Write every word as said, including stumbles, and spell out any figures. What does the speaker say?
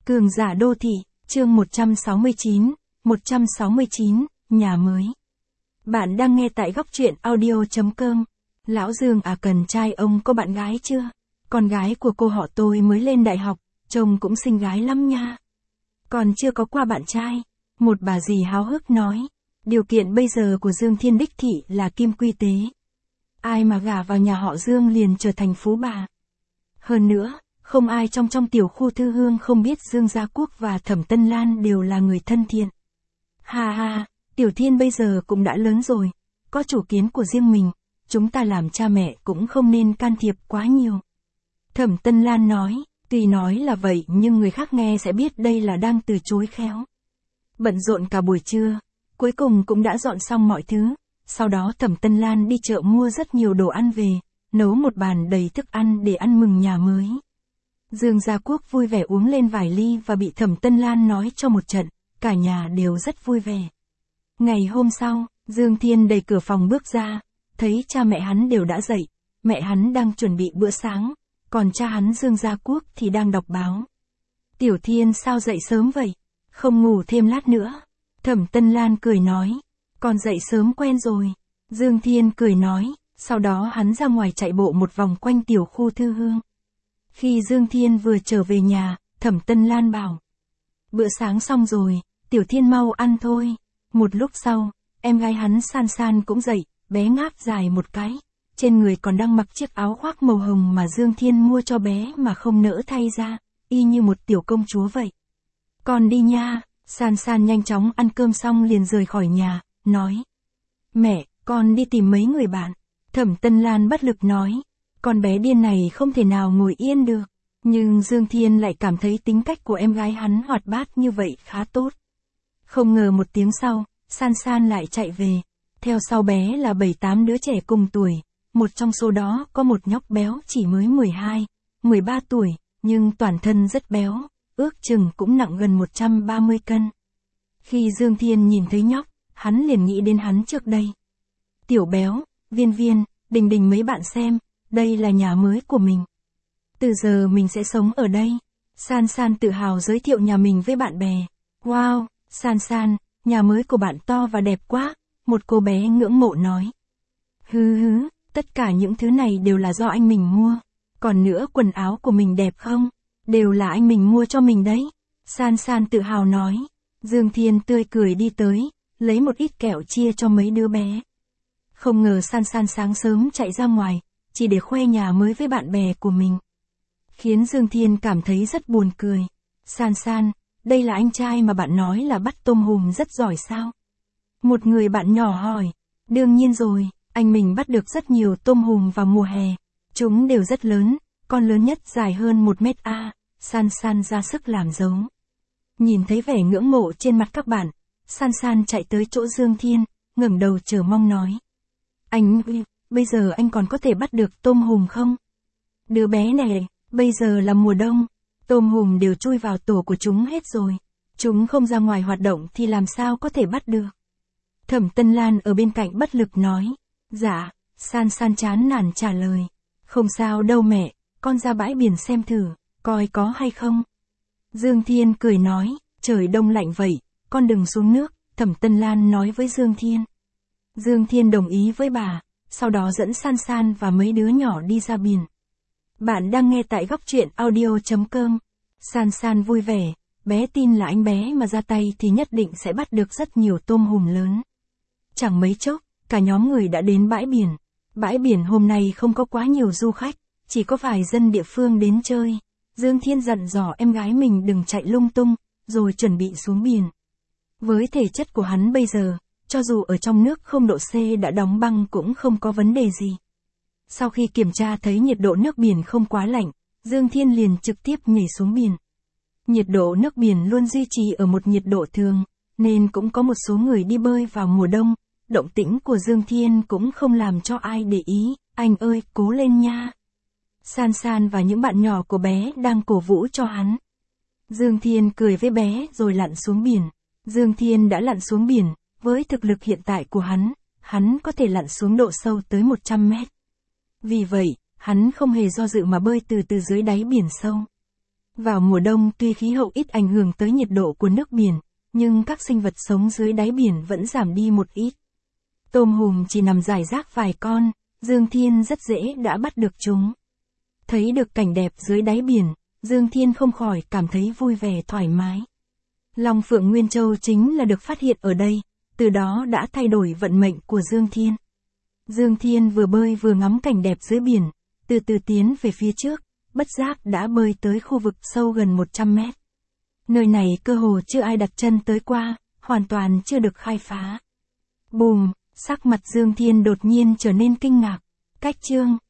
Cường giả đô thị, chương một trăm sáu mươi chín, một trăm sáu mươi chín, nhà mới. Bạn đang nghe tại góc truyện audio.com. Lão Dương à, cần trai ông có bạn gái chưa? Con gái của cô họ tôi mới lên đại học, trông cũng xinh gái lắm nha. Còn chưa có qua bạn trai. Một bà dì háo hức nói. Điều kiện bây giờ của Dương Thiên đích thị là kim quy tế. Ai mà gả vào nhà họ Dương liền trở thành phú bà. Hơn nữa, không ai trong trong tiểu khu Thư Hương không biết Dương Gia Quốc và Thẩm Tân Lan đều là người thân thiện. Ha ha, Tiểu Thiên bây giờ cũng đã lớn rồi, có chủ kiến của riêng mình, chúng ta làm cha mẹ cũng không nên can thiệp quá nhiều. Thẩm Tân Lan nói, tuy nói là vậy nhưng người khác nghe sẽ biết đây là đang từ chối khéo. Bận rộn cả buổi trưa, cuối cùng cũng đã dọn xong mọi thứ, sau đó Thẩm Tân Lan đi chợ mua rất nhiều đồ ăn về, nấu một bàn đầy thức ăn để ăn mừng nhà mới. Dương Gia Quốc vui vẻ uống lên vài ly và bị Thẩm Tân Lan nói cho một trận, cả nhà đều rất vui vẻ. Ngày hôm sau, Dương Thiên đẩy cửa phòng bước ra, thấy cha mẹ hắn đều đã dậy, mẹ hắn đang chuẩn bị bữa sáng, còn cha hắn Dương Gia Quốc thì đang đọc báo. Tiểu Thiên sao dậy sớm vậy? Không ngủ thêm lát nữa? Thẩm Tân Lan cười nói, con dậy sớm quen rồi. Dương Thiên cười nói, sau đó hắn ra ngoài chạy bộ một vòng quanh tiểu khu Thư Hương. Khi Dương Thiên vừa trở về nhà, Thẩm Tân Lan bảo. Bữa sáng xong rồi, Tiểu Thiên mau ăn thôi. Một lúc sau, em gái hắn San San cũng dậy, bé ngáp dài một cái. Trên người còn đang mặc chiếc áo khoác màu hồng mà Dương Thiên mua cho bé mà không nỡ thay ra, y như một tiểu công chúa vậy. Con đi nha, San San nhanh chóng ăn cơm xong liền rời khỏi nhà, nói. Mẹ, con đi tìm mấy người bạn. Thẩm Tân Lan bất lực nói. Con bé điên này không thể nào ngồi yên được. Nhưng Dương Thiên lại cảm thấy tính cách của em gái hắn hoạt bát như vậy khá tốt. Không ngờ một tiếng sau, San San lại chạy về. Theo sau bé là bảy tám đứa trẻ cùng tuổi. Một trong số đó có một nhóc béo chỉ mới mười hai, mười ba tuổi, nhưng toàn thân rất béo, ước chừng cũng nặng gần một trăm ba mươi cân. Khi Dương Thiên nhìn thấy nhóc, hắn liền nghĩ đến hắn trước đây. Tiểu béo, Viên Viên, Đình Đình mấy bạn xem. Đây là nhà mới của mình. Từ giờ mình sẽ sống ở đây. San San tự hào giới thiệu nhà mình với bạn bè. Wow, San San, nhà mới của bạn to và đẹp quá. Một cô bé ngưỡng mộ nói. Hứ hứ, tất cả những thứ này đều là do anh mình mua. Còn nữa quần áo của mình đẹp không? Đều là anh mình mua cho mình đấy. San San tự hào nói. Dương Thiên tươi cười đi tới, lấy một ít kẹo chia cho mấy đứa bé. Không ngờ San San sáng sớm chạy ra ngoài, chỉ để khoe nhà mới với bạn bè của mình. Khiến Dương Thiên cảm thấy rất buồn cười. San San, đây là anh trai mà bạn nói là bắt tôm hùm rất giỏi sao? Một người bạn nhỏ hỏi. Đương nhiên rồi, anh mình bắt được rất nhiều tôm hùm vào mùa hè. Chúng đều rất lớn, con lớn nhất dài hơn một mét a. San San ra sức làm dấu. Nhìn thấy vẻ ngưỡng mộ trên mặt các bạn, San San chạy tới chỗ Dương Thiên, ngẩng đầu chờ mong nói. Anh... Bây giờ anh còn có thể bắt được tôm hùm không? Đứa bé này, bây giờ là mùa đông, tôm hùm đều chui vào tổ của chúng hết rồi. Chúng không ra ngoài hoạt động thì làm sao có thể bắt được? Thẩm Tân Lan ở bên cạnh bất lực nói. Dạ, San San chán nản trả lời. Không sao đâu mẹ, con ra bãi biển xem thử, coi có hay không. Dương Thiên cười nói, trời đông lạnh vậy, con đừng xuống nước, Thẩm Tân Lan nói với Dương Thiên. Dương Thiên đồng ý với bà. Sau đó dẫn San San và mấy đứa nhỏ đi ra biển. Bạn đang nghe tại góc truyện audio.com. San San vui vẻ, bé tin là anh bé mà ra tay thì nhất định sẽ bắt được rất nhiều tôm hùm lớn. Chẳng mấy chốc, cả nhóm người đã đến bãi biển. Bãi biển hôm nay không có quá nhiều du khách, chỉ có vài dân địa phương đến chơi. Dương Thiên dặn dò em gái mình đừng chạy lung tung, rồi chuẩn bị xuống biển. Với thể chất của hắn bây giờ, cho dù ở trong nước không độ C đã đóng băng cũng không có vấn đề gì. Sau khi kiểm tra thấy nhiệt độ nước biển không quá lạnh, Dương Thiên liền trực tiếp nhảy xuống biển. Nhiệt độ nước biển luôn duy trì ở một nhiệt độ thường, nên cũng có một số người đi bơi vào mùa đông. Động tĩnh của Dương Thiên cũng không làm cho ai để ý. Anh ơi, cố lên nha. San San và những bạn nhỏ của bé đang cổ vũ cho hắn. Dương Thiên cười với bé rồi lặn xuống biển. Dương Thiên đã lặn xuống biển. Với thực lực hiện tại của hắn, hắn có thể lặn xuống độ sâu tới một trăm mét. Vì vậy, hắn không hề do dự mà bơi từ từ dưới đáy biển sâu. Vào mùa đông tuy khí hậu ít ảnh hưởng tới nhiệt độ của nước biển, nhưng các sinh vật sống dưới đáy biển vẫn giảm đi một ít. Tôm hùm chỉ nằm rải rác vài con, Dương Thiên rất dễ đã bắt được chúng. Thấy được cảnh đẹp dưới đáy biển, Dương Thiên không khỏi cảm thấy vui vẻ thoải mái. Long Phượng Nguyên Châu chính là được phát hiện ở đây, từ đó đã thay đổi vận mệnh của Dương Thiên. Dương Thiên vừa bơi vừa ngắm cảnh đẹp dưới biển, từ từ tiến về phía trước, bất giác đã bơi tới khu vực sâu gần một trăm mét. Nơi này cơ hồ chưa ai đặt chân tới qua, hoàn toàn chưa được khai phá. Bùm, sắc mặt Dương Thiên đột nhiên trở nên kinh ngạc. Cách chương